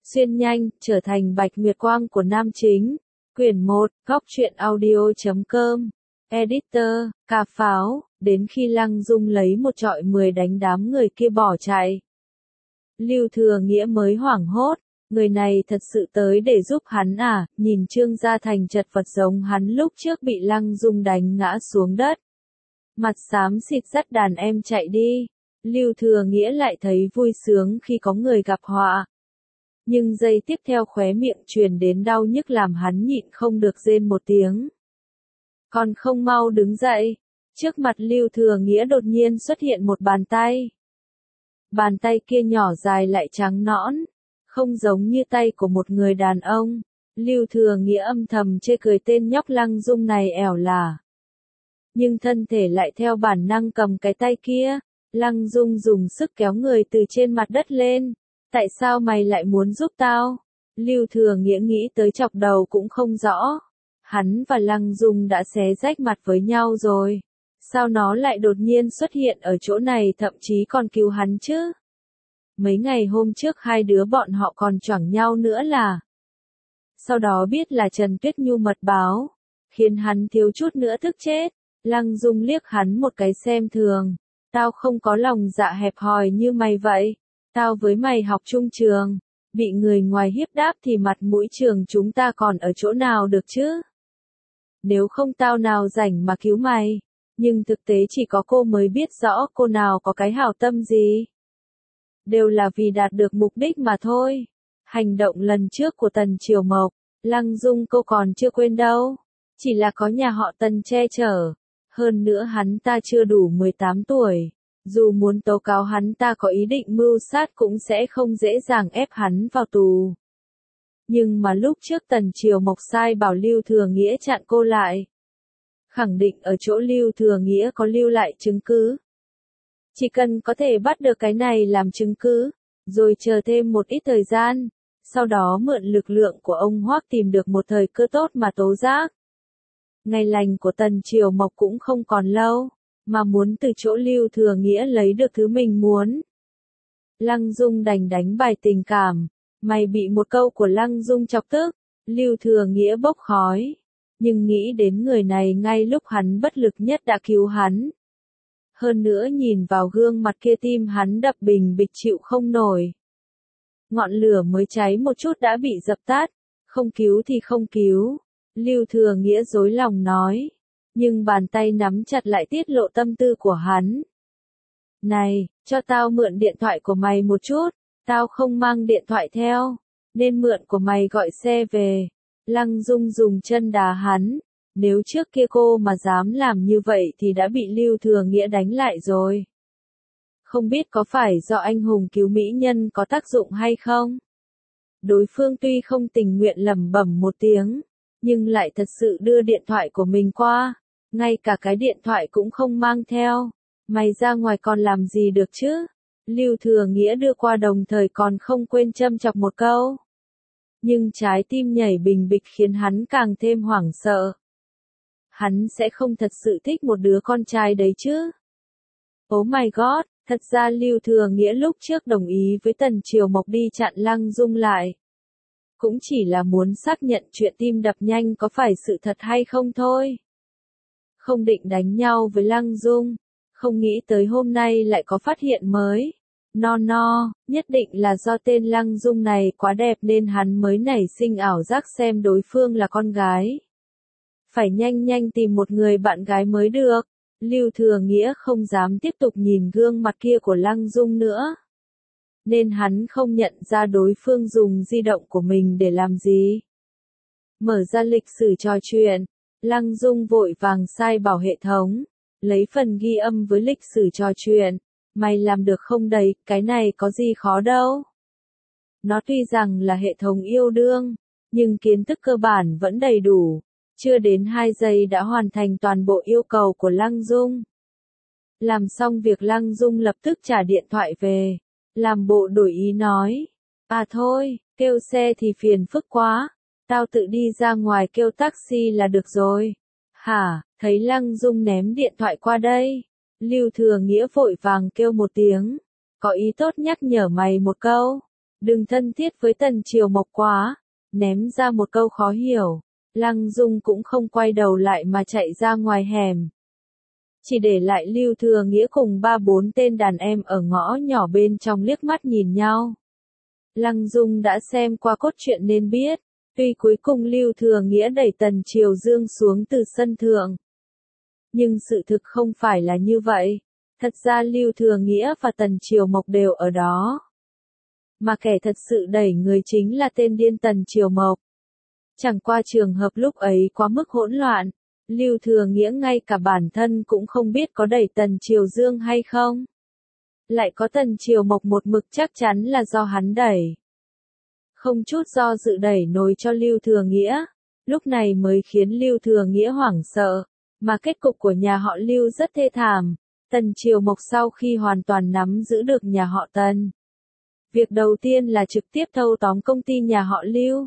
xuyên nhanh, trở thành Bạch Nguyệt Quang của nam chính. Quyển 1, góc truyện audio.com. Editor, Cà Pháo, đến khi Lăng Dung lấy một trọi 10 đánh đám người kia bỏ chạy. Lưu Thừa Nghĩa mới hoảng hốt, người này thật sự tới để giúp hắn à, nhìn Trương Gia Thành chật vật giống hắn lúc trước bị Lăng Dung đánh ngã xuống đất. Mặt xám xịt dắt đàn em chạy đi, Lưu Thừa Nghĩa lại thấy vui sướng khi có người gặp họa. Nhưng giây tiếp theo khóe miệng truyền đến đau nhức làm hắn nhịn không được rên một tiếng. Còn không mau đứng dậy, trước mặt Lưu Thừa Nghĩa đột nhiên xuất hiện một bàn tay. Bàn tay kia nhỏ dài lại trắng nõn, không giống như tay của một người đàn ông. Lưu Thừa Nghĩa âm thầm chê cười tên nhóc Lăng Dung này ẻo lả. Nhưng thân thể lại theo bản năng cầm cái tay kia. Lăng Dung dùng sức kéo người từ trên mặt đất lên. Tại sao mày lại muốn giúp tao? Lưu Thừa Nghĩa nghĩ tới chọc đầu cũng không rõ. Hắn và Lăng Dung đã xé rách mặt với nhau rồi. Sao nó lại đột nhiên xuất hiện ở chỗ này, thậm chí còn cứu hắn chứ? Mấy ngày hôm trước hai đứa bọn họ còn choảng nhau nữa là. Sau đó biết là Trần Tuyết Nhu mật báo, khiến hắn thiếu chút nữa tức chết. Lăng Dung liếc hắn một cái xem thường. Tao không có lòng dạ hẹp hòi như mày vậy. Tao với mày học chung trường, bị người ngoài hiếp đáp thì mặt mũi trường chúng ta còn ở chỗ nào được chứ? Nếu không tao nào rảnh mà cứu mày. Nhưng thực tế chỉ có cô mới biết rõ cô nào có cái hảo tâm gì. Đều là vì đạt được mục đích mà thôi. Hành động lần trước của Tần Triều Mộc, Lăng Dung cô còn chưa quên đâu. Chỉ là có nhà họ Tần che chở. Hơn nữa hắn ta chưa đủ 18 tuổi. Dù muốn tố cáo hắn ta có ý định mưu sát cũng sẽ không dễ dàng ép hắn vào tù. Nhưng mà lúc trước Tần Triều Mộc sai bảo Lưu Thừa Nghĩa chặn cô lại. Khẳng định ở chỗ Lưu Thừa Nghĩa có lưu lại chứng cứ. Chỉ cần có thể bắt được cái này làm chứng cứ, rồi chờ thêm một ít thời gian, sau đó mượn lực lượng của ông Hoắc tìm được một thời cơ tốt mà tố giác. Ngày lành của Tần Triều Mộc cũng không còn lâu, mà muốn từ chỗ Lưu Thừa Nghĩa lấy được thứ mình muốn. Lăng Dung đành đánh bài tình cảm, mày bị một câu của Lăng Dung chọc tức, Lưu Thừa Nghĩa bốc khói. Nhưng nghĩ đến người này ngay lúc hắn bất lực nhất đã cứu hắn. Hơn nữa nhìn vào gương mặt kia tim hắn đập bình bịch chịu không nổi. Ngọn lửa mới cháy một chút đã bị dập tắt, không cứu thì không cứu. Lưu Thừa Nghĩa dối lòng nói. Nhưng bàn tay nắm chặt lại tiết lộ tâm tư của hắn. Này, cho tao mượn điện thoại của mày một chút, tao không mang điện thoại theo, nên mượn của mày gọi xe về. Lăng Dung dùng chân đá hắn, nếu trước kia cô mà dám làm như vậy thì đã bị Lưu Thừa Nghĩa đánh lại rồi. Không biết có phải do anh hùng cứu mỹ nhân có tác dụng hay không? Đối phương tuy không tình nguyện lẩm bẩm một tiếng, nhưng lại thật sự đưa điện thoại của mình qua, ngay cả cái điện thoại cũng không mang theo. Mày ra ngoài còn làm gì được chứ? Lưu Thừa Nghĩa đưa qua đồng thời còn không quên châm chọc một câu. Nhưng trái tim nhảy bình bịch khiến hắn càng thêm hoảng sợ. Hắn sẽ không thật sự thích một đứa con trai đấy chứ? Oh my god, thật ra Lưu Thừa Nghĩa lúc trước đồng ý với Tần Triều Mộc đi chặn Lăng Dung lại. Cũng chỉ là muốn xác nhận chuyện tim đập nhanh có phải sự thật hay không thôi. Không định đánh nhau với Lăng Dung, không nghĩ tới hôm nay lại có phát hiện mới. Nhất định là do tên Lăng Dung này quá đẹp nên hắn mới nảy sinh ảo giác xem đối phương là con gái. Phải nhanh nhanh tìm một người bạn gái mới được. Lưu Thừa Nghĩa không dám tiếp tục nhìn gương mặt kia của Lăng Dung nữa. Nên hắn không nhận ra đối phương dùng di động của mình để làm gì. Mở ra lịch sử trò chuyện, Lăng Dung vội vàng sai bảo hệ thống, lấy phần ghi âm với lịch sử trò chuyện. Mày làm được không đấy, cái này có gì khó đâu. Nó tuy rằng là hệ thống yêu đương, nhưng kiến thức cơ bản vẫn đầy đủ. Chưa đến 2 giây đã hoàn thành toàn bộ yêu cầu của Lăng Dung. Làm xong việc Lăng Dung lập tức trả điện thoại về. Làm bộ đổi ý nói. À thôi, kêu xe thì phiền phức quá. Tao tự đi ra ngoài kêu taxi là được rồi. Hả, thấy Lăng Dung ném điện thoại qua đây. Lưu Thừa Nghĩa vội vàng kêu một tiếng. Có ý tốt nhắc nhở mày một câu. Đừng thân thiết với Tần Triều Mộc quá, ném ra một câu khó hiểu. Lăng Dung cũng không quay đầu lại mà chạy ra ngoài hẻm. Chỉ để lại Lưu Thừa Nghĩa cùng 3-4 tên đàn em ở ngõ nhỏ bên trong liếc mắt nhìn nhau. Lăng Dung đã xem qua cốt truyện nên biết, tuy cuối cùng Lưu Thừa Nghĩa đẩy Tần Triều Dương xuống từ sân thượng. Nhưng sự thực không phải là như vậy. Thật ra Lưu Thừa Nghĩa và Tần Triều Mộc đều ở đó. Mà kẻ thật sự đẩy người chính là tên điên Tần Triều Mộc. Chẳng qua trường hợp lúc ấy quá mức hỗn loạn, Lưu Thừa Nghĩa ngay cả bản thân cũng không biết có đẩy Tần Triều Dương hay không. Lại có Tần Triều Mộc một mực chắc chắn là do hắn đẩy. Không chút do dự đẩy nồi cho Lưu Thừa Nghĩa, lúc này mới khiến Lưu Thừa Nghĩa hoảng sợ, mà kết cục của nhà họ Lưu rất thê thảm. Tần Triều Mộc sau khi hoàn toàn nắm giữ được nhà họ Tần, việc đầu tiên là trực tiếp thâu tóm công ty nhà họ Lưu.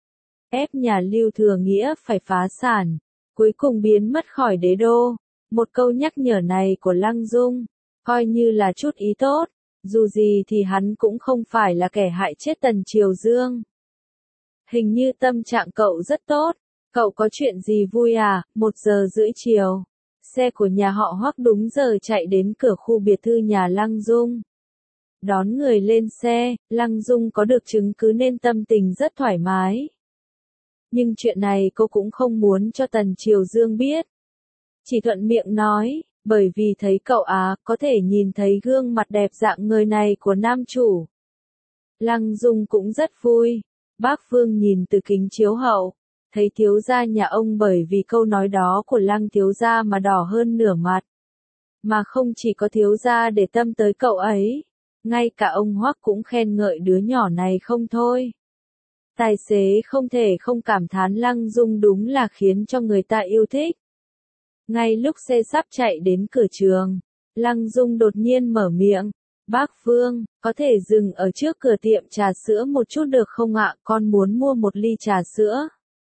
Ép nhà Lưu Thừa Nghĩa phải phá sản, cuối cùng biến mất khỏi đế đô. Một câu nhắc nhở này của Lăng Dung, coi như là chút ý tốt, dù gì thì hắn cũng không phải là kẻ hại chết Tần Triều Dương. Hình như tâm trạng cậu rất tốt, cậu có chuyện gì vui à? 1:30 chiều, xe của nhà họ Hoắc đúng giờ chạy đến cửa khu biệt thự nhà Lăng Dung. Đón người lên xe, Lăng Dung có được chứng cứ nên tâm tình rất thoải mái. Nhưng chuyện này cô cũng không muốn cho Tần Triều Dương biết. Chỉ thuận miệng nói, bởi vì thấy cậu có thể nhìn thấy gương mặt đẹp dạng người này của nam chủ. Lăng Dung cũng rất vui. Bác Vương nhìn từ kính chiếu hậu, thấy thiếu gia nhà ông bởi vì câu nói đó của Lăng thiếu gia mà đỏ hơn nửa mặt. Mà không chỉ có thiếu gia để tâm tới cậu ấy, ngay cả ông Hoắc cũng khen ngợi đứa nhỏ này không thôi. Tài xế không thể không cảm thán Lăng Dung đúng là khiến cho người ta yêu thích. Ngay lúc xe sắp chạy đến cửa trường, Lăng Dung đột nhiên mở miệng. Bác Vương, có thể dừng ở trước cửa tiệm trà sữa một chút được không ạ? Con muốn mua một ly trà sữa.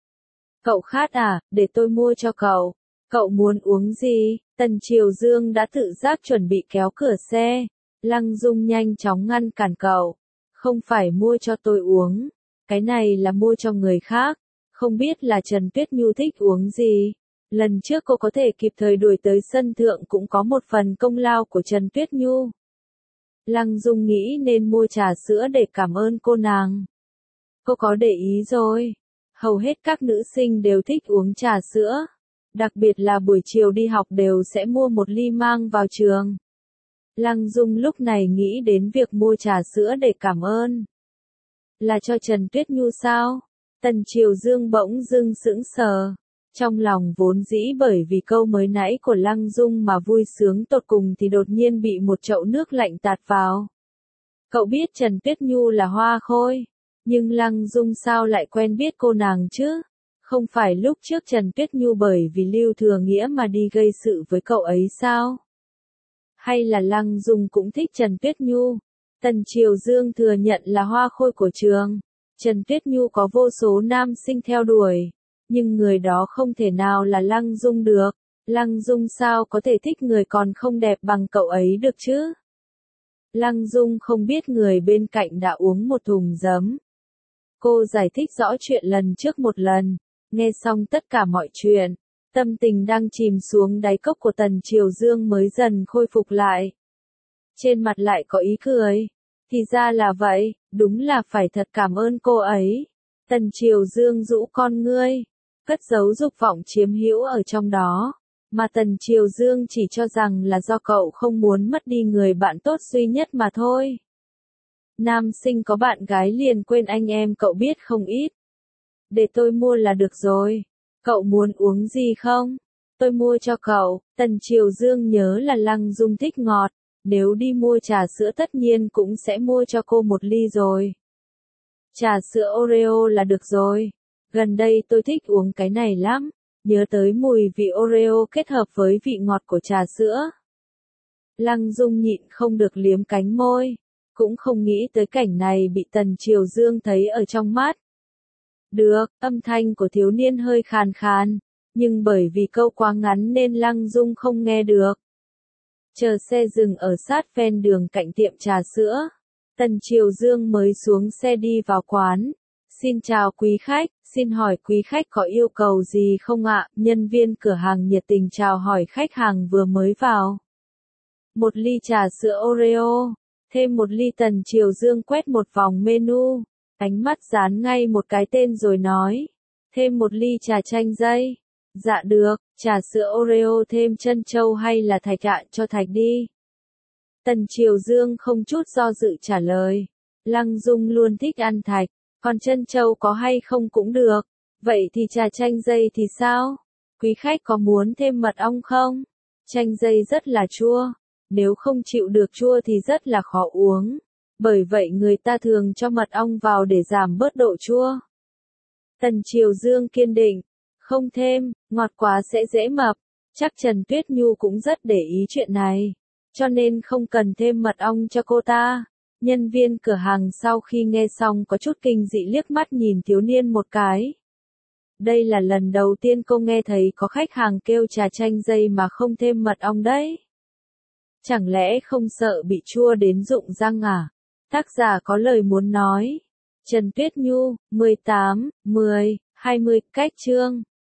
Cậu khát à? Để tôi mua cho cậu. Cậu muốn uống gì? Tần Triều Dương đã tự giác chuẩn bị kéo cửa xe. Lăng Dung nhanh chóng ngăn cản cậu. Không phải mua cho tôi uống. Cái này là mua cho người khác. Không biết là Trần Tuyết Nhu thích uống gì. Lần trước cô có thể kịp thời đuổi tới sân thượng cũng có một phần công lao của Trần Tuyết Nhu. Lăng Dung nghĩ nên mua trà sữa để cảm ơn cô nàng. Cô có để ý rồi. Hầu hết các nữ sinh đều thích uống trà sữa. Đặc biệt là buổi chiều đi học đều sẽ mua một ly mang vào trường. Lăng Dung lúc này nghĩ đến việc mua trà sữa để cảm ơn. Là cho Trần Tuyết Nhu sao? Tần Triều Dương bỗng dưng sững sờ. Trong lòng vốn dĩ bởi vì câu mới nãy của Lăng Dung mà vui sướng tột cùng thì đột nhiên bị một chậu nước lạnh tạt vào. Cậu biết Trần Tuyết Nhu là hoa khôi, nhưng Lăng Dung sao lại quen biết cô nàng chứ? Không phải lúc trước Trần Tuyết Nhu bởi vì Lưu Thừa Nghĩa mà đi gây sự với cậu ấy sao? Hay là Lăng Dung cũng thích Trần Tuyết Nhu? Tần Triều Dương thừa nhận là hoa khôi của trường. Trần Tuyết Nhu có vô số nam sinh theo đuổi. Nhưng người đó không thể nào là Lăng Dung được. Lăng Dung sao có thể thích người còn không đẹp bằng cậu ấy được chứ? Lăng Dung không biết người bên cạnh đã uống một thùng giấm. Cô giải thích rõ chuyện lần trước một lần. Nghe xong tất cả mọi chuyện, tâm tình đang chìm xuống đáy cốc của Tần Triều Dương mới dần khôi phục lại. Trên mặt lại có ý cười. Thì ra là vậy, đúng là phải thật cảm ơn cô ấy. Tần Triều Dương rũ con ngươi, cất giấu dục vọng chiếm hữu ở trong đó, mà Tần Triều Dương chỉ cho rằng là do cậu không muốn mất đi người bạn tốt duy nhất mà thôi. Nam sinh có bạn gái liền quên anh em cậu biết không ít. Để tôi mua là được rồi. Cậu muốn uống gì không? Tôi mua cho cậu. Tần Triều Dương nhớ là Lăng Dung thích ngọt, nếu đi mua trà sữa tất nhiên cũng sẽ mua cho cô một ly rồi. Trà sữa Oreo là được rồi. Gần đây tôi thích uống cái này lắm, nhớ tới mùi vị Oreo kết hợp với vị ngọt của trà sữa. Lăng Dung nhịn không được liếm cánh môi, cũng không nghĩ tới cảnh này bị Tần Triều Dương thấy ở trong mắt. Được, âm thanh của thiếu niên hơi khàn khàn, nhưng bởi vì câu quá ngắn nên Lăng Dung không nghe được. Chờ xe dừng ở sát ven đường cạnh tiệm trà sữa, Tần Triều Dương mới xuống xe đi vào quán. Xin chào quý khách, xin hỏi quý khách có yêu cầu gì không ạ? Nhân viên cửa hàng nhiệt tình chào hỏi khách hàng vừa mới vào. Một ly trà sữa Oreo, thêm một ly. Tần Triều Dương quét một vòng menu, ánh mắt dán ngay một cái tên rồi nói. Thêm một ly trà chanh dây. Dạ được, trà sữa Oreo thêm trân châu hay là thạch ạ? Cho thạch đi. Tần Triều Dương không chút do dự trả lời. Lăng Dung luôn thích ăn thạch, còn trân châu có hay không cũng được. Vậy thì trà chanh dây thì sao? Quý khách có muốn thêm mật ong không? Chanh dây rất là chua, nếu không chịu được chua thì rất là khó uống. Bởi vậy người ta thường cho mật ong vào để giảm bớt độ chua. Tần Triều Dương kiên định. Không thêm, ngọt quá sẽ dễ mập. Chắc Trần Tuyết Nhu cũng rất để ý chuyện này, cho nên không cần thêm mật ong cho cô ta. Nhân viên cửa hàng sau khi nghe xong có chút kinh dị liếc mắt nhìn thiếu niên một cái. Đây là lần đầu tiên cô nghe thấy có khách hàng kêu trà chanh dây mà không thêm mật ong đấy. Chẳng lẽ không sợ bị chua đến rụng răng à? Tác giả có lời muốn nói. Trần Tuyết Nhu, 18, 10, 20, cách chương.